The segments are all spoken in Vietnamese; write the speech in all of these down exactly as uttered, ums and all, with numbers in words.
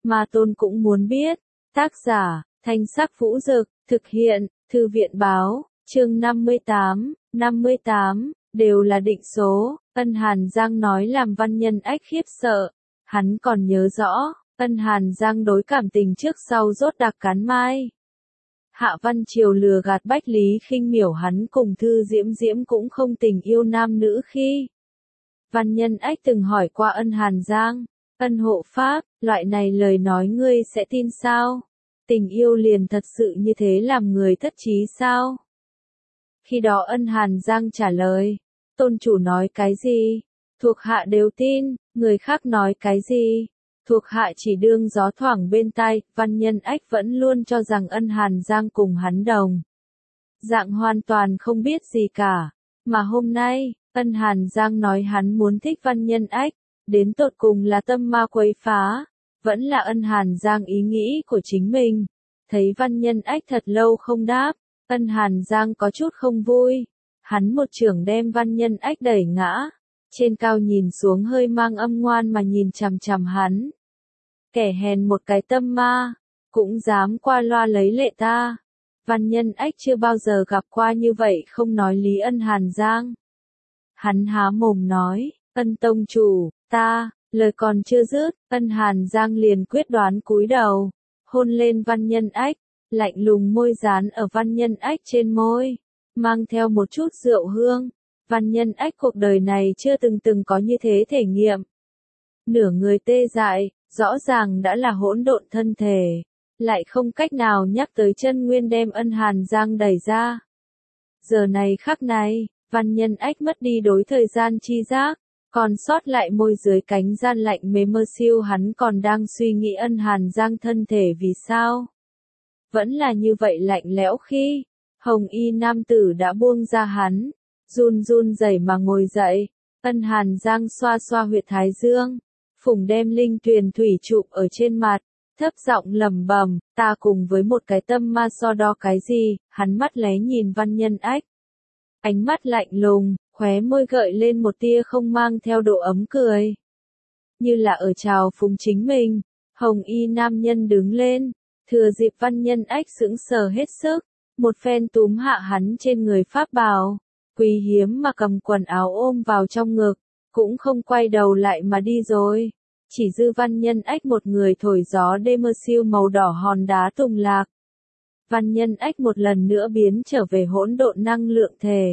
Ma Tôn cũng muốn biết. Tác giả, Thanh Sắc Vũ Dực, thực hiện, Thư viện Báo, chương năm mươi tám, năm mươi tám, đều là định số. Ân Hàn Giang nói làm Văn Nhân Ách khiếp sợ. Hắn còn nhớ rõ, Ân Hàn Giang đối cảm tình trước sau rốt đặc cán mai. Hạ Văn Triều lừa gạt Bách Lý Khinh Miểu hắn cùng Thư Diễm Diễm cũng không tình yêu nam nữ khi. Văn Nhân Ách từng hỏi qua Ân Hàn Giang, Ân hộ pháp, loại này lời nói ngươi sẽ tin sao? Tình yêu liền thật sự như thế làm người thất trí sao? Khi đó Ân Hàn Giang trả lời, tôn chủ nói cái gì? Thuộc hạ đều tin, người khác nói cái gì? Thuộc hạ chỉ đương gió thoảng bên tai. Văn Nhân Ách vẫn luôn cho rằng Ân Hàn Giang cùng hắn đồng dạng hoàn toàn không biết gì cả. Mà hôm nay, Ân Hàn Giang nói hắn muốn thích Văn Nhân Ách, đến tột cùng là tâm ma quấy phá, vẫn là Ân Hàn Giang ý nghĩ của chính mình. Thấy Văn Nhân Ách thật lâu không đáp, Ân Hàn Giang có chút không vui. Hắn một chưởng đem Văn Nhân Ách đẩy ngã, trên cao nhìn xuống hơi mang âm ngoan mà nhìn chằm chằm hắn. Kẻ hèn một cái tâm ma, cũng dám qua loa lấy lệ ta. Văn Nhân Ách chưa bao giờ gặp qua như vậy không nói lý Ân Hàn Giang. Hắn há mồm nói, Ân tông chủ, ta, lời còn chưa dứt, Ân Hàn Giang liền quyết đoán cúi đầu, hôn lên Văn Nhân Ách, lạnh lùng môi dán ở Văn Nhân Ách trên môi, mang theo một chút rượu hương. Văn Nhân Ách cuộc đời này chưa từng từng có như thế thể nghiệm. Nửa người tê dại, rõ ràng đã là hỗn độn thân thể, lại không cách nào nhắc tới chân nguyên đem Ân Hàn Giang đẩy ra. Giờ này khắc này, Văn Nhân Ách mất đi đối thời gian chi giác, còn sót lại môi dưới cánh gian lạnh mê mơ siêu hắn còn đang suy nghĩ Ân Hàn Giang thân thể vì sao. Vẫn là như vậy lạnh lẽo khi, hồng y nam tử đã buông ra hắn, run run rẩy mà ngồi dậy. Ân Hàn Giang xoa xoa huyệt thái dương, phùng đem linh tuyền thủy chụp ở trên mặt, thấp giọng lẩm bẩm, ta cùng với một cái tâm ma so đo cái gì? Hắn mắt lé nhìn Văn Nhân Ách, ánh mắt lạnh lùng, khóe môi gợi lên một tia không mang theo độ ấm cười, như là ở chào phúng chính mình. Hồng y nam nhân đứng lên, thừa dịp Văn Nhân Ách sững sờ hết sức, một phen túm hạ hắn trên người pháp bào, quý hiếm mà cầm quần áo ôm vào trong ngực, cũng không quay đầu lại mà đi rồi. Chỉ dư Văn Nhân Ách một người thổi gió đêm mơ siêu màu đỏ hòn đá tùng lạc. Văn Nhân Ách một lần nữa biến trở về hỗn độn năng lượng thể.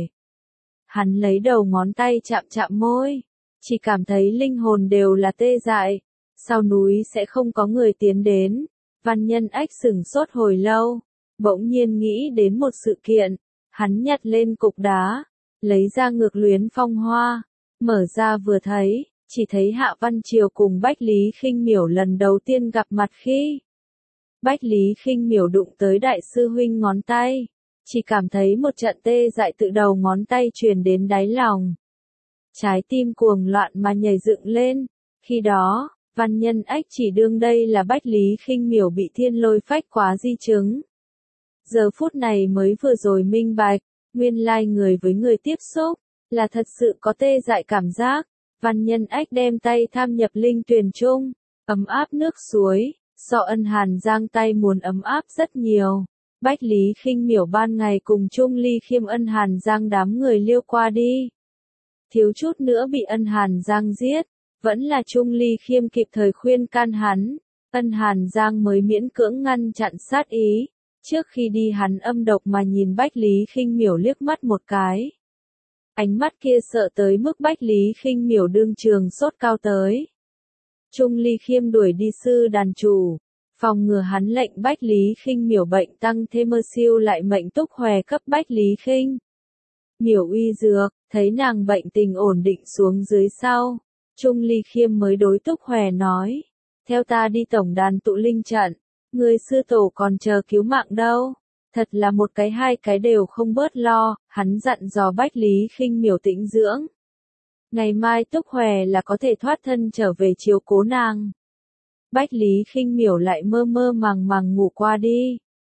Hắn lấy đầu ngón tay chạm chạm môi, chỉ cảm thấy linh hồn đều là tê dại. Sau núi sẽ không có người tiến đến. Văn Nhân Ách sửng sốt hồi lâu, bỗng nhiên nghĩ đến một sự kiện. Hắn nhặt lên cục đá, lấy ra ngược luyến phong hoa, mở ra vừa thấy, chỉ thấy Hạ Văn Triều cùng Bách Lý Khinh Miểu lần đầu tiên gặp mặt khi. Bách Lý Khinh Miểu đụng tới đại sư huynh ngón tay, chỉ cảm thấy một trận tê dại tự đầu ngón tay truyền đến đáy lòng. Trái tim cuồng loạn mà nhảy dựng lên, khi đó, Văn Nhân Ách chỉ đương đây là Bách Lý Khinh Miểu bị thiên lôi phách quá di chứng. Giờ phút này mới vừa rồi minh bạch, nguyên lai người với người tiếp xúc, là thật sự có tê dại cảm giác. Văn Nhân Ách đem tay tham nhập linh tuyền chung, ấm áp nước suối, so Ân Hàn Giang tay muốn ấm áp rất nhiều. Bách Lý Khinh Miểu ban ngày cùng chung ly khiêm Ân Hàn Giang đám người liêu qua đi. Thiếu chút nữa bị Ân Hàn Giang giết, vẫn là chung ly khiêm kịp thời khuyên can hắn. Ân Hàn Giang mới miễn cưỡng ngăn chặn sát ý. Trước khi đi hắn âm độc mà nhìn Bách Lý Khinh Miểu liếc mắt một cái. Ánh mắt kia sợ tới mức Bách Lý Khinh Miểu đương trường sốt cao tới. Chung ly khiêm đuổi đi sư đàn chủ, phòng ngừa hắn lệnh Bách Lý Khinh Miểu bệnh tăng thêm mơ siêu lại mệnh túc hòe cấp Bách Lý Khinh Miểu uy dược, thấy nàng bệnh tình ổn định xuống dưới sau. Chung ly khiêm mới đối túc hòe nói, theo ta đi tổng đàn tụ linh trận, người sư tổ còn chờ cứu mạng đâu. Thật là một cái hai cái đều không bớt lo, hắn dặn dò Bách Lý Khinh Miểu tĩnh dưỡng. Ngày mai túc hòe là có thể thoát thân trở về chiếu cố nàng. Bách Lý Khinh Miểu lại mơ mơ màng màng ngủ qua đi.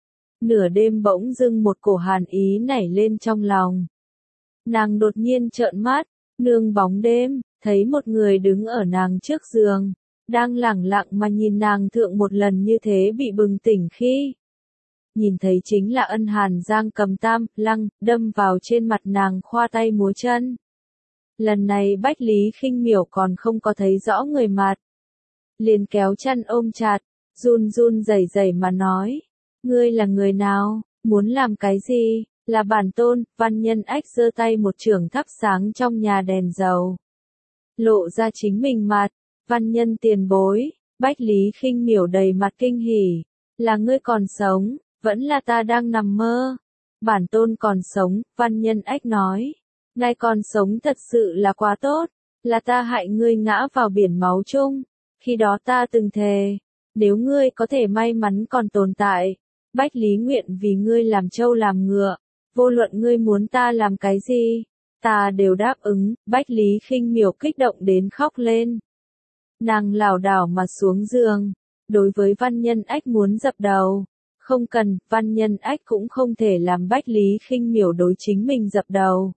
Nửa đêm bỗng dưng một cổ hàn ý nảy lên trong lòng. Nàng đột nhiên trợn mắt, nương bóng đêm, thấy một người đứng ở nàng trước giường, đang lẳng lặng mà nhìn nàng thượng một lần như thế bị bừng tỉnh khi nhìn thấy chính là Ân Hàn Giang cầm tam, lăng, đâm vào trên mặt nàng khoa tay múa chân. Lần này Bách Lý Khinh Miểu còn không có thấy rõ người mặt. Liền kéo chân ôm chặt, run run rẩy rẩy mà nói. Ngươi là người nào, muốn làm cái gì, là bản tôn, Văn Nhân Ách giơ tay một chưởng thắp sáng trong nhà đèn dầu. Lộ ra chính mình mặt, Văn Nhân tiền bối, Bách Lý Khinh Miểu đầy mặt kinh hỉ. Là ngươi còn sống, vẫn là ta đang nằm mơ. Bản tôn còn sống, Văn Nhân Ách nói. Ngài còn sống thật sự là quá tốt, là ta hại ngươi ngã vào biển máu chung. Khi đó ta từng thề, nếu ngươi có thể may mắn còn tồn tại, Bách Lý nguyện vì ngươi làm trâu làm ngựa, vô luận ngươi muốn ta làm cái gì, ta đều đáp ứng. Bách Lý Khinh Miểu kích động đến khóc lên. Nàng lảo đảo mà xuống giường, đối với Văn Nhân Ách muốn dập đầu. Không cần, Văn Nhân Ách cũng không thể làm Bách Lý Khinh Miểu đối chính mình dập đầu.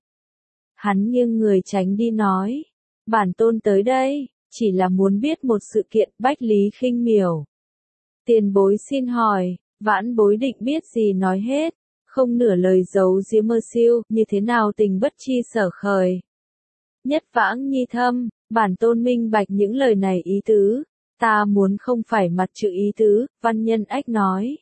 Hắn nghiêng người tránh đi nói, bản tôn tới đây, chỉ là muốn biết một sự kiện. Bách Lý Khinh Miểu. Tiền bối xin hỏi, vãn bối định biết gì nói hết, không nửa lời giấu giếm mơ siêu, như thế nào tình bất chi sở khởi. Nhất vãng nhi thâm, bản tôn minh bạch những lời này ý tứ, ta muốn không phải mặt chữ ý tứ, Văn Nhân Ách nói.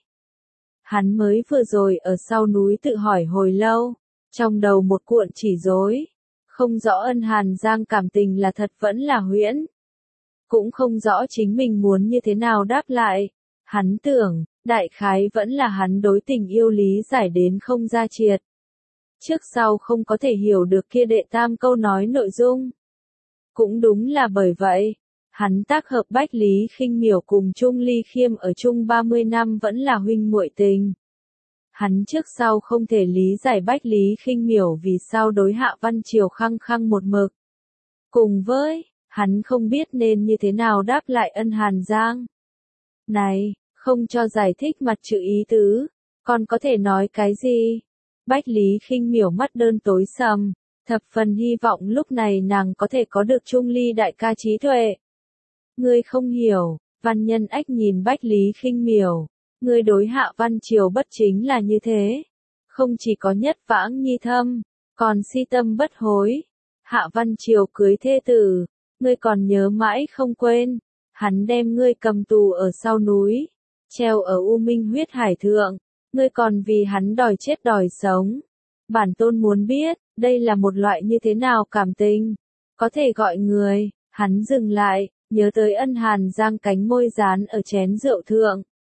Hắn mới vừa rồi ở sau núi tự hỏi hồi lâu, trong đầu một cuộn chỉ rối, không rõ Ân Hàn Giang cảm tình là thật vẫn là huyễn. Cũng không rõ chính mình muốn như thế nào đáp lại. Hắn tưởng, đại khái vẫn là hắn đối tình yêu lý giải đến không ra triệt. Trước sau không có thể hiểu được kia đệ tam câu nói nội dung. Cũng đúng là bởi vậy, hắn tác hợp Bách Lý Khinh Miểu cùng Trung Ly Khiêm ở chung ba mươi năm vẫn là huynh muội tình. Hắn trước sau không thể lý giải Bách Lý Khinh Miểu vì sao đối Hạ Văn Triều khăng khăng một mực. Cùng với, hắn không biết nên như thế nào đáp lại Ân Hàn Giang. Này, không cho giải thích mặt chữ ý tứ, còn có thể nói cái gì? Bách Lý Khinh Miểu mắt đơn tối sầm, thập phần hy vọng lúc này nàng có thể có được Trung Ly đại ca trí tuệ. Ngươi không hiểu, Văn Nhân Ách nhìn Bách Lý Khinh Miểu, ngươi đối Hạ Văn Triều bất chính là như thế. Không chỉ có nhất vãng nhi thâm, còn si tâm bất hối. Hạ Văn Triều cưới thê tử, ngươi còn nhớ mãi không quên. Hắn đem ngươi cầm tù ở sau núi, treo ở U Minh huyết hải thượng, ngươi còn vì hắn đòi chết đòi sống. Bản tôn muốn biết, đây là một loại như thế nào cảm tình, có thể gọi người. Hắn dừng lại, nhớ tới Ân Hàn Giang cánh môi dán ở chén rượu thượng.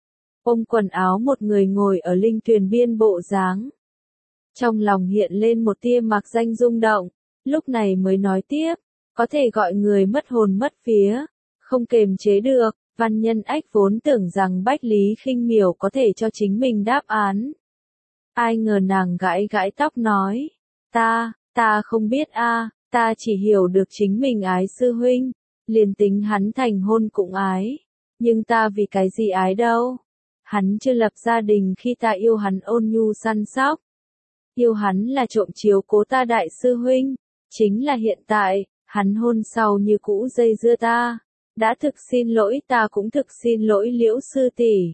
Ôm quần áo một người ngồi ở linh tuyền biên bộ dáng. Trong lòng hiện lên một tia mạc danh rung động, lúc này mới nói tiếp, có thể gọi người mất hồn mất vía, không kềm chế được. Văn Nhân Ách vốn tưởng rằng Bách Lý Khinh Miểu có thể cho chính mình đáp án. Ai ngờ nàng gãi gãi tóc nói, ta, ta không biết a, ta chỉ hiểu được chính mình ái sư huynh, liền tính hắn thành hôn cũng ái, nhưng ta vì cái gì ái đâu? Hắn chưa lập gia đình khi ta yêu hắn ôn nhu săn sóc, yêu hắn là trộm chiếu cố ta đại sư huynh, chính là hiện tại, hắn hôn sau như cũ dây dưa ta. Đã thực xin lỗi, ta cũng thực xin lỗi Liễu sư tỷ.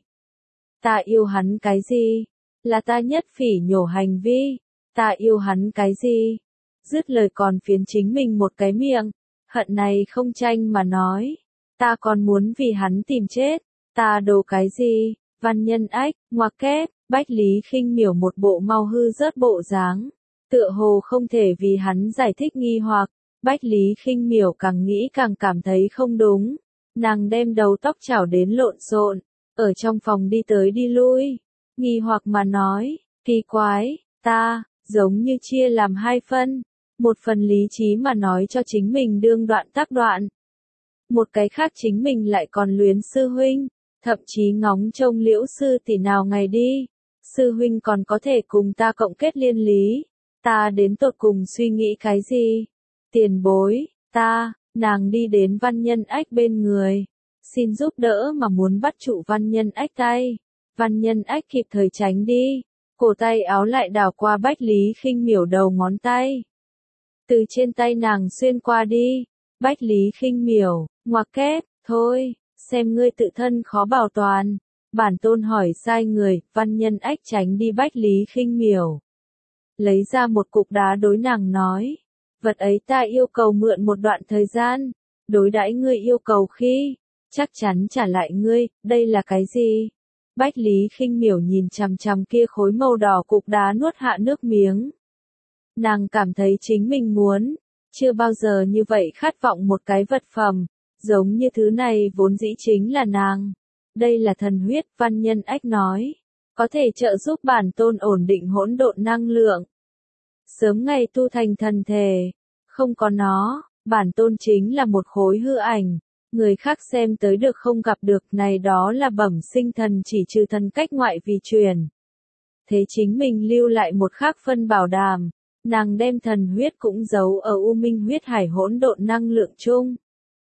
Ta yêu hắn cái gì? Là ta nhất phỉ nhổ hành vi. Ta yêu hắn cái gì? Dứt lời còn phiến chính mình một cái miệng. Hận này không tranh mà nói. Ta còn muốn vì hắn tìm chết. Ta đồ cái gì? Văn Nhân Ách, ngoặc kép, Bách Lý Khinh Miểu một bộ mau hư rớt bộ dáng. Tựa hồ không thể vì hắn giải thích nghi hoặc. Bách Lý Khinh Miểu càng nghĩ càng cảm thấy không đúng. Nàng đem đầu tóc chảo đến lộn xộn, ở trong phòng đi tới đi lui, nghi hoặc mà nói, kỳ quái, ta, giống như chia làm hai phân, một phần lý trí mà nói cho chính mình đương đoạn tác đoạn. Một cái khác chính mình lại còn luyến sư huynh, thậm chí ngóng trông Liễu sư tỷ nào ngày đi, sư huynh còn có thể cùng ta cộng kết liên lý, ta đến tột cùng suy nghĩ cái gì? Tiền bối, ta, nàng đi đến Văn Nhân Ách bên người, xin giúp đỡ mà muốn bắt trụ Văn Nhân Ách tay. Văn Nhân Ách kịp thời tránh đi, cổ tay áo lại đảo qua Bách Lý Khinh Miểu đầu ngón tay. Từ trên tay nàng xuyên qua đi, Bách Lý Khinh Miểu, ngoặc kép, Thôi, xem ngươi tự thân khó bảo toàn. Bản tôn hỏi sai người, Văn Nhân Ách tránh đi Bách Lý Khinh Miểu. Lấy ra một cục đá đối nàng nói. Vật ấy ta yêu cầu mượn một đoạn thời gian. Đối đãi ngươi yêu cầu khi, chắc chắn trả lại ngươi, đây là cái gì? Bách Lý Khinh Miểu nhìn chằm chằm kia khối màu đỏ cục đá nuốt hạ nước miếng. Nàng cảm thấy chính mình muốn, chưa bao giờ như vậy khát vọng một cái vật phẩm, giống như thứ này vốn dĩ chính là nàng. Đây là thần huyết, Văn Nhân Ách nói, có thể trợ giúp bản tôn ổn định hỗn độn năng lượng. Sớm ngày tu thành thần thể, không có nó, bản tôn chính là một khối hư ảnh, người khác xem tới được không gặp được, này đó là bẩm sinh thần chỉ trừ thần cách ngoại vì truyền. Thế chính mình lưu lại một khác phân bảo đảm, nàng đem thần huyết cũng giấu ở U Minh huyết hải hỗn độn năng lượng chung.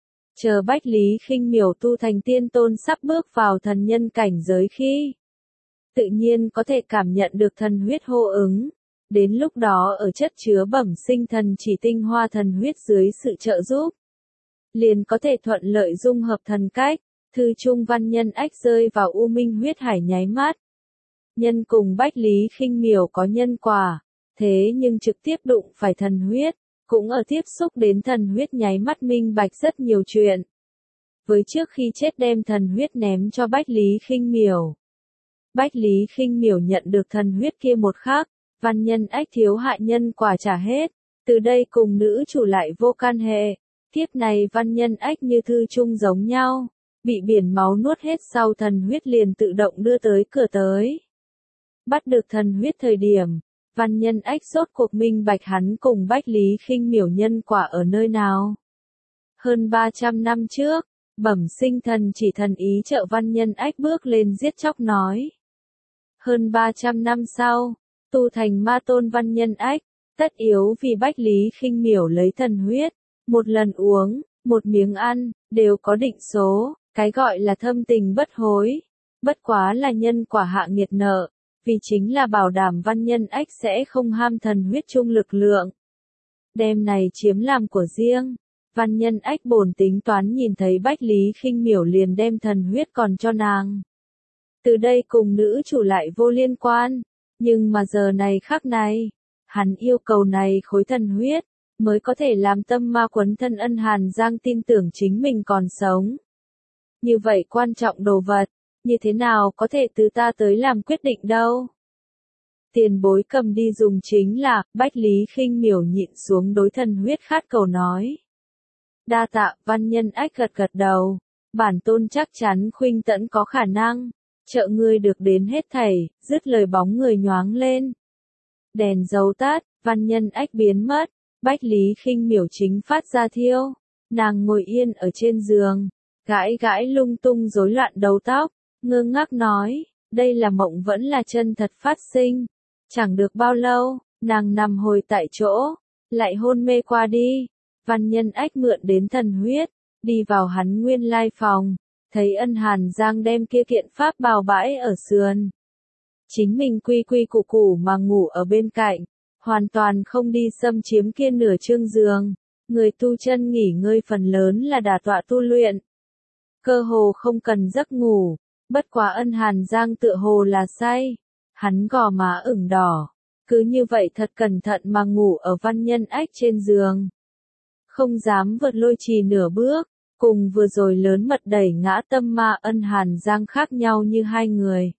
Chờ Bách Lý Khinh Miểu tu thành tiên tôn sắp bước vào thần nhân cảnh giới khi, tự nhiên có thể cảm nhận được thần huyết hô ứng. Đến lúc đó ở chất chứa bẩm sinh thần chỉ tinh hoa thần huyết dưới sự trợ giúp, liền có thể thuận lợi dung hợp thần cách. Thư trung Văn Nhân Ách rơi vào U Minh huyết hải nháy mắt. Nhân cùng Bách Lý Khinh Miểu có nhân quả, thế nhưng trực tiếp đụng phải thần huyết, cũng ở tiếp xúc đến thần huyết nháy mắt minh bạch rất nhiều chuyện. Với trước khi chết đem thần huyết ném cho Bách Lý Khinh Miểu. Bách Lý Khinh Miểu nhận được thần huyết kia một khắc, Văn Nhân Ách thiếu hại nhân quả trả hết, từ đây cùng nữ chủ lại vô can hệ. Tiếp này Văn Nhân Ách như thư chung giống nhau, bị biển máu nuốt hết sau thần huyết liền tự động đưa tới cửa tới. Bắt được thần huyết thời điểm, Văn Nhân Ách rốt cuộc minh bạch hắn cùng Bách Lý Khinh Miểu nhân quả ở nơi nào. Hơn ba trăm năm trước, bẩm sinh thần chỉ thần ý trợ Văn Nhân Ách bước lên giết chóc nói. Hơn ba trăm năm sau, tu thành ma tôn Văn Nhân Ách, tất yếu vì Bách Lý Khinh Miểu lấy thần huyết, một lần uống, một miếng ăn, đều có định số, cái gọi là thâm tình bất hối. Bất quá là nhân quả hạ nghiệt nợ, vì chính là bảo đảm Văn Nhân Ách sẽ không ham thần huyết chung lực lượng. Đem này chiếm làm của riêng, Văn Nhân Ách bổn tính toán nhìn thấy Bách Lý Khinh Miểu liền đem thần huyết còn cho nàng. Từ đây cùng nữ chủ lại vô liên quan, nhưng mà giờ này khắc này, hắn yêu cầu này khối thần huyết, mới có thể làm tâm ma quấn thân Ân Hàn Giang tin tưởng chính mình còn sống. Như vậy quan trọng đồ vật, như thế nào có thể từ ta tới làm quyết định đâu. Tiền bối cầm đi dùng chính là, Bách Lý Khinh Miểu nhịn xuống đối thần huyết khát cầu nói. Đa tạ, Văn Nhân Ách gật gật đầu, bản tôn chắc chắn khuynh tẫn có khả năng, trợ ngươi được đến hết thảy, dứt lời bóng người nhoáng lên. Đèn dấu tắt, Văn Nhân Ách biến mất, Bách Lý Khinh Miểu chính phát ra thiêu, nàng ngồi yên ở trên giường, gãi gãi lung tung rối loạn đầu tóc, ngơ ngác nói, đây là mộng vẫn là chân thật phát sinh. Chẳng được bao lâu, nàng nằm hồi tại chỗ, lại hôn mê qua đi. Văn Nhân Ách mượn đến thần huyết, đi vào hắn nguyên lai phòng, thấy Ân Hàn Giang đem kia kiện pháp bào bãi ở sườn. Chính mình quy quy củ củ mà ngủ ở bên cạnh, hoàn toàn không đi xâm chiếm kia nửa chương giường. Người tu chân nghỉ ngơi phần lớn là đả tọa tu luyện. Cơ hồ không cần giấc ngủ, bất quá Ân Hàn Giang tựa hồ là say. Hắn gò má ửng đỏ, cứ như vậy thật cẩn thận mà ngủ ở Văn Nhân Ách trên giường. Không dám vượt lôi trì nửa bước, cùng vừa rồi lớn mật đẩy ngã tâm ma Ân Hàn Giang khác nhau như hai người.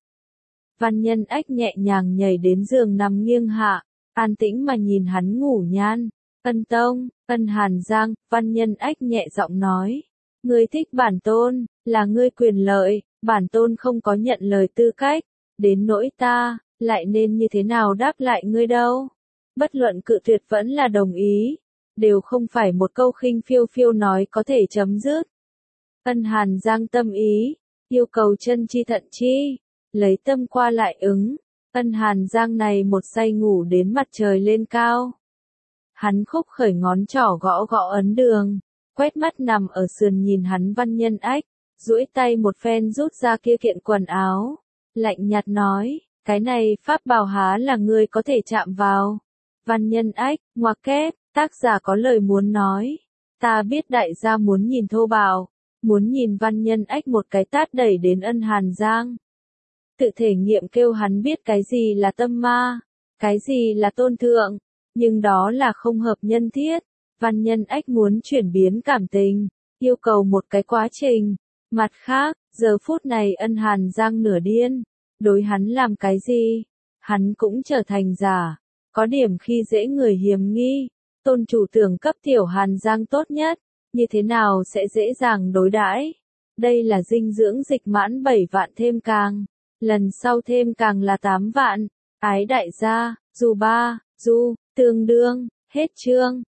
Văn Nhân Ách nhẹ nhàng nhảy đến giường nằm nghiêng hạ, an tĩnh mà nhìn hắn ngủ nhan. Ân Tông, Ân Hàn Giang, Văn Nhân Ách nhẹ giọng nói. Ngươi thích bản tôn, là ngươi quyền lợi, bản tôn không có nhận lời tư cách. Đến nỗi ta, lại nên như thế nào đáp lại ngươi đâu. Bất luận cự tuyệt vẫn là đồng ý, đều không phải một câu khinh phiêu phiêu nói có thể chấm dứt. Ân Hàn Giang tâm ý, yêu cầu chân chi thận chi, lấy tâm qua lại ứng. Ân Hàn Giang này một say ngủ đến mặt trời lên cao. Hắn khúc khởi ngón trỏ gõ gõ ấn đường, quét mắt nằm ở sườn nhìn hắn Văn Nhân Ách, duỗi tay một phen rút ra kia kiện quần áo. Lạnh nhạt nói, cái này pháp bào há là ngươi có thể chạm vào. Văn Nhân Ách, ngoặc kép, tác giả có lời muốn nói. Ta biết đại gia muốn nhìn thô bào, muốn nhìn Văn Nhân Ách một cái tát đẩy đến Ân Hàn Giang. Tự thể nghiệm kêu hắn biết cái gì là tâm ma, cái gì là tôn thượng, nhưng đó là không hợp nhân thiết. Văn Nhân Ách muốn chuyển biến cảm tình, yêu cầu một cái quá trình. Mặt khác, giờ phút này Ân Hàn Giang nửa điên, đối hắn làm cái gì, hắn cũng trở thành giả, có điểm khi dễ người hiểm nghi. Tôn chủ tưởng cấp tiểu Hàn Giang tốt nhất, như thế nào sẽ dễ dàng đối đãi? Đây là dinh dưỡng dịch mãn bảy vạn thêm càng, lần sau thêm càng là tám vạn. Ái đại gia, dù ba, du, tương đương, hết chương.